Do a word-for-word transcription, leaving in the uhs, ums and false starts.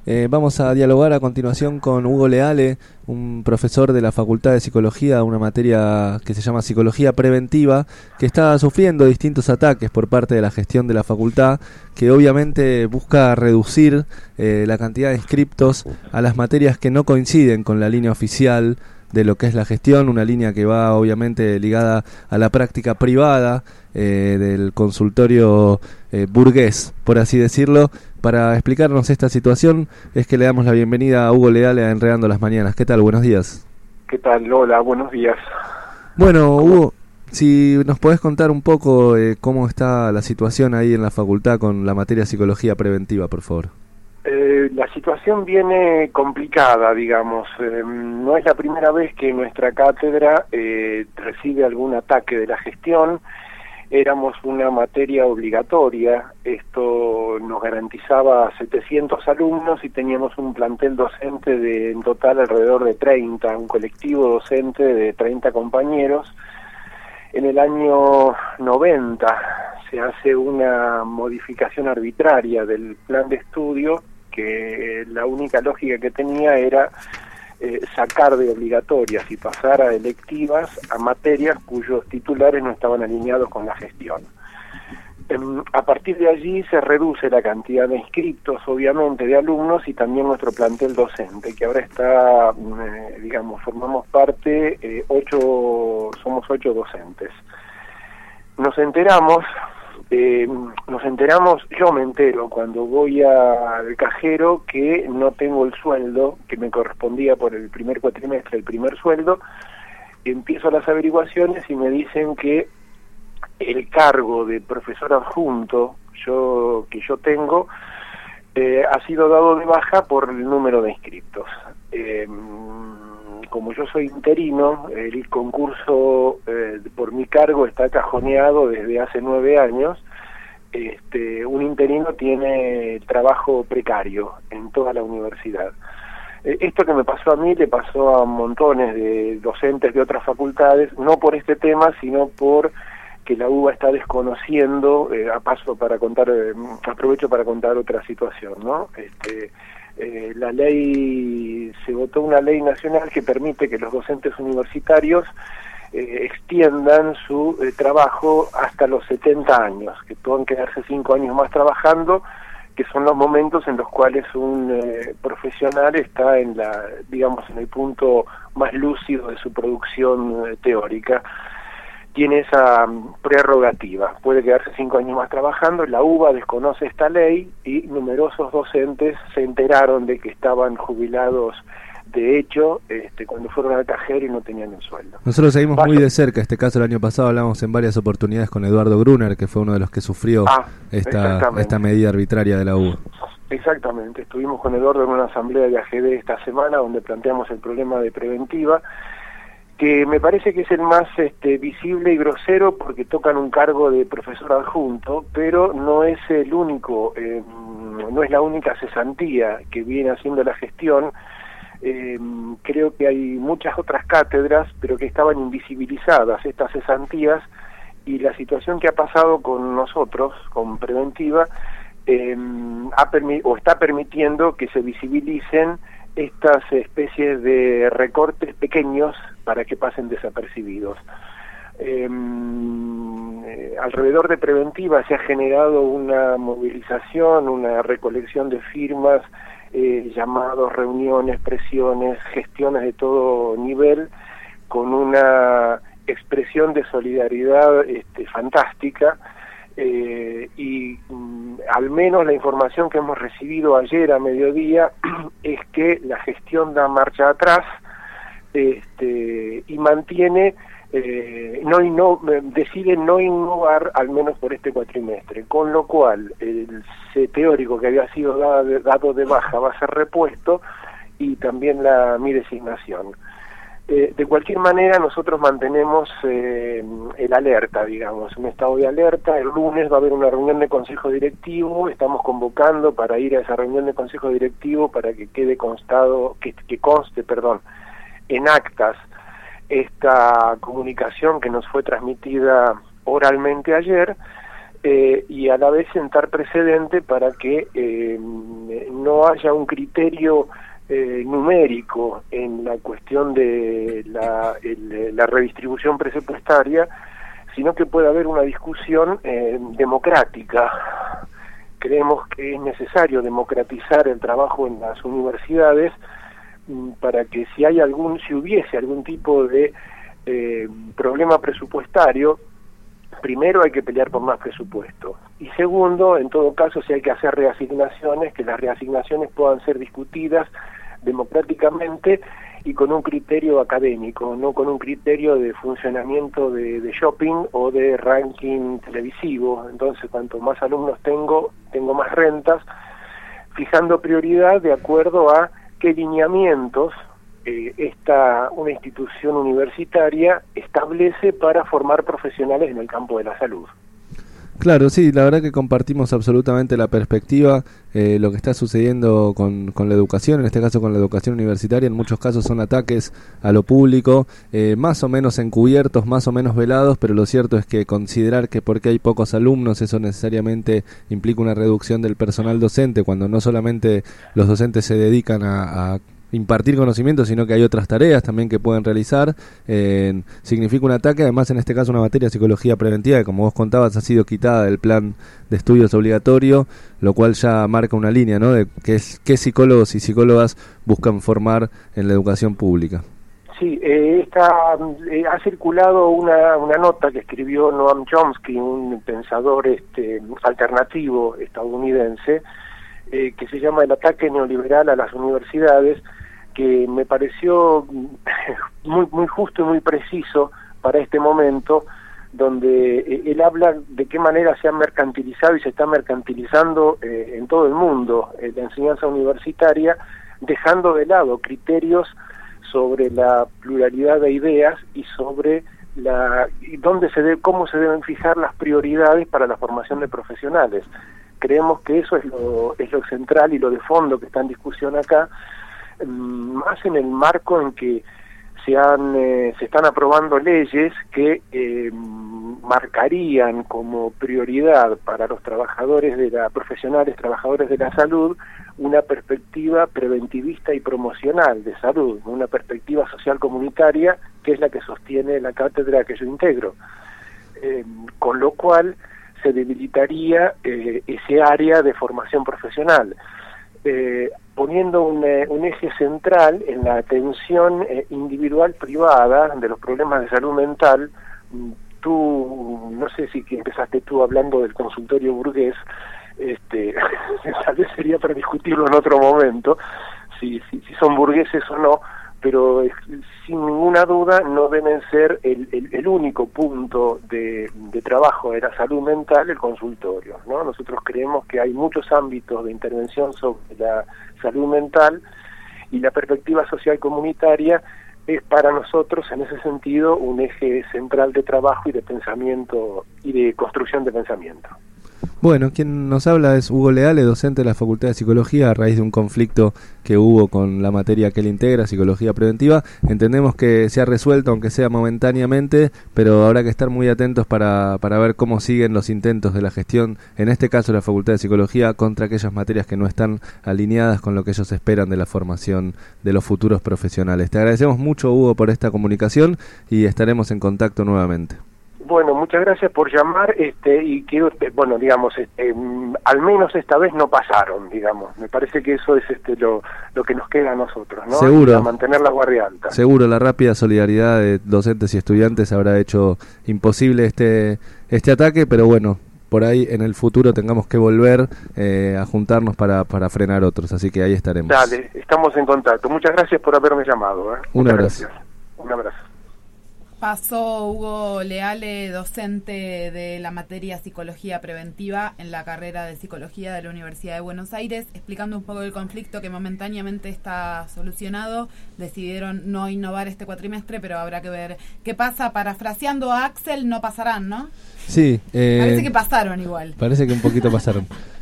Eh, vamos a dialogar a continuación con Hugo Leale, un profesor de la Facultad de Psicología, una materia que se llama Psicología Preventiva, que está sufriendo distintos ataques por parte de la gestión de la facultad, que obviamente busca reducir eh, la cantidad de inscriptos a las materias que no coinciden con la línea oficial de lo que es la gestión, una línea que va obviamente ligada a la práctica privada eh, del consultorio eh, burgués, por así decirlo. Para explicarnos esta situación es que le damos la bienvenida a Hugo Leale a Enredando las Mañanas. ¿Qué tal? Buenos días. ¿Qué tal? Hola, buenos días. Bueno, Hugo, si nos podés contar un poco eh, cómo está la situación ahí en la facultad con la materia Psicología Preventiva, por favor. Eh, la situación viene complicada, digamos. Eh, no es la primera vez que nuestra cátedra eh, recibe algún ataque de la gestión. Éramos una materia obligatoria, esto nos garantizaba setecientos alumnos y teníamos un plantel docente de en total alrededor de treinta, un colectivo docente de treinta compañeros. En el año noventa se hace una modificación arbitraria del plan de estudio que la única lógica que tenía era Eh, sacar de obligatorias y pasar a electivas a materias cuyos titulares no estaban alineados con la gestión. Eh, a partir de allí se reduce la cantidad de inscriptos, obviamente, de alumnos y también nuestro plantel docente, que ahora está, eh, digamos, formamos parte, eh, ocho, somos ocho docentes. Nos enteramos Eh, nos enteramos, yo me entero cuando voy a, al cajero que no tengo el sueldo que me correspondía por el primer cuatrimestre, el primer sueldo. Empiezo las averiguaciones y me dicen que el cargo de profesor adjunto yo que yo tengo eh, ha sido dado de baja por el número de inscriptos. Eh, como yo soy interino, el concurso eh, por mi cargo está cajoneado desde hace nueve años. Este, un interino tiene trabajo precario en toda la universidad. Eh, esto que me pasó a mí le pasó a montones de docentes de otras facultades, no por este tema, sino por que la U B A está desconociendo, eh, a paso para contar, eh, aprovecho para contar otra situación, ¿no? Este, Eh, la ley, se votó una ley nacional que permite que los docentes universitarios eh, extiendan su eh, trabajo hasta los setenta años, que puedan quedarse cinco años más trabajando, que son los momentos en los cuales un eh, profesional está en la, digamos, en el punto más lúcido de su producción eh, teórica. Tiene esa prerrogativa, puede quedarse cinco años más trabajando. La U B A desconoce esta ley y numerosos docentes se enteraron de que estaban jubilados de hecho este, cuando fueron al cajero y no tenían el sueldo. Nosotros seguimos Paso. muy de cerca este caso. El año pasado hablamos en varias oportunidades con Eduardo Gruner, que fue uno de los que sufrió ah, esta, esta medida arbitraria de la U B A. Exactamente, estuvimos con Eduardo en una asamblea de A G D esta semana donde planteamos el problema de preventiva, que me parece que es el más este, visible y grosero porque tocan un cargo de profesor adjunto, pero no es el único, eh, no es la única cesantía que viene haciendo la gestión. Eh, creo que hay muchas otras cátedras, pero que estaban invisibilizadas estas cesantías, y la situación que ha pasado con nosotros, con Preventiva, eh, ha permi- o está permitiendo que se visibilicen estas especies de recortes pequeños para que pasen desapercibidos. Eh, eh, alrededor de Preventiva se ha generado una movilización, una recolección de firmas, eh, llamados, reuniones, presiones, gestiones de todo nivel, con una expresión de solidaridad este, fantástica. Eh, y mm, al menos la información que hemos recibido ayer a mediodía es que la gestión da marcha atrás este, y mantiene, eh, no, no decide no innovar al menos por este cuatrimestre, con lo cual el C teórico que había sido dado de, dado de baja va a ser repuesto y también la mi designación. Eh, de cualquier manera, nosotros mantenemos eh, el alerta, digamos, un estado de alerta. El lunes va a haber una reunión de consejo directivo, estamos convocando para ir a esa reunión de consejo directivo para que quede constado, que, que conste, perdón, en actas esta comunicación que nos fue transmitida oralmente ayer, eh, y a la vez sentar precedente para que eh, no haya un criterio eh, numérico en la cuestión de la, el, la redistribución presupuestaria, sino que pueda haber una discusión eh, democrática. Creemos que es necesario democratizar el trabajo en las universidades para que si hay algún, si hubiese algún tipo de eh, problema presupuestario, primero hay que pelear por más presupuesto, y segundo, en todo caso, si hay que hacer reasignaciones, que las reasignaciones puedan ser discutidas democráticamente y con un criterio académico, no con un criterio de funcionamiento de, de shopping o de ranking televisivo. Entonces, cuanto más alumnos tengo, tengo más rentas, fijando prioridad de acuerdo a qué lineamientos eh, esta una institución universitaria establece para formar profesionales en el campo de la salud. Claro, sí, la verdad que compartimos absolutamente la perspectiva, eh, lo que está sucediendo con, con la educación, en este caso con la educación universitaria, en muchos casos son ataques a lo público, eh, más o menos encubiertos, más o menos velados, pero lo cierto es que considerar que porque hay pocos alumnos eso necesariamente implica una reducción del personal docente, cuando no solamente los docentes se dedican a, a impartir conocimiento, sino que hay otras tareas también que pueden realizar, eh, significa un ataque. Además, en este caso una materia de psicología preventiva que, como vos contabas, ha sido quitada del plan de estudios obligatorio, lo cual ya marca una línea, ¿no?, de qué, es, qué psicólogos y psicólogas buscan formar en la educación pública. Sí, eh, esta, eh, ha circulado una, una nota que escribió Noam Chomsky, un pensador este, alternativo estadounidense, eh, que se llama El ataque neoliberal a las universidades, que me pareció muy muy justo y muy preciso para este momento, donde eh, él habla de qué manera se ha mercantilizado y se está mercantilizando eh, en todo el mundo eh, la enseñanza universitaria, dejando de lado criterios sobre la pluralidad de ideas y sobre la y dónde se debe, cómo se deben fijar las prioridades para la formación de profesionales. Creemos que eso es lo es lo central y lo de fondo que está en discusión acá, más en el marco en que se han eh, se están aprobando leyes que eh, marcarían como prioridad para los trabajadores de la profesionales trabajadores de la salud una perspectiva preventivista y promocional de salud, una perspectiva social comunitaria, que es la que sostiene la cátedra que yo integro, eh, con lo cual se debilitaría eh, ese área de formación profesional, eh, poniendo un, eh, un eje central en la atención eh, individual privada de los problemas de salud mental. Tú, no sé si que empezaste tú hablando del consultorio burgués, este, tal vez sería para discutirlo en otro momento, si, si, si son burgueses o no, pero eh, sin ninguna duda no deben ser el, el, el único punto de, de trabajo de la salud mental el consultorio, ¿no? Nosotros creemos que hay muchos ámbitos de intervención sobre la salud mental y la perspectiva social comunitaria es para nosotros en ese sentido un eje central de trabajo y de pensamiento y de construcción de pensamiento. Bueno, quien nos habla es Hugo Leale, docente de la Facultad de Psicología, a raíz de un conflicto que hubo con la materia que él integra, Psicología Preventiva. Entendemos que se ha resuelto, aunque sea momentáneamente, pero habrá que estar muy atentos para, para ver cómo siguen los intentos de la gestión, en este caso de la Facultad de Psicología, contra aquellas materias que no están alineadas con lo que ellos esperan de la formación de los futuros profesionales. Te agradecemos mucho, Hugo, por esta comunicación y estaremos en contacto nuevamente. Bueno, muchas gracias por llamar, este, y que, bueno, digamos, este, al menos esta vez no pasaron, digamos. Me parece que eso es este lo, lo que nos queda a nosotros, ¿no? Seguro. A mantener la guardia alta. Seguro, la rápida solidaridad de docentes y estudiantes habrá hecho imposible este este ataque, pero bueno, por ahí en el futuro tengamos que volver eh, a juntarnos para, para frenar otros, así que ahí estaremos. Dale, estamos en contacto. Muchas gracias por haberme llamado. ¿eh? Un Muchas abrazo. Gracias. Un abrazo. Pasó Hugo Leale, docente de la materia Psicología Preventiva en la carrera de Psicología de la Universidad de Buenos Aires, explicando un poco el conflicto que momentáneamente está solucionado. Decidieron no innovar este cuatrimestre, pero habrá que ver qué pasa. Parafraseando a Axel, no pasarán, ¿no? Sí. Eh, parece que pasaron igual. Parece que un poquito pasaron.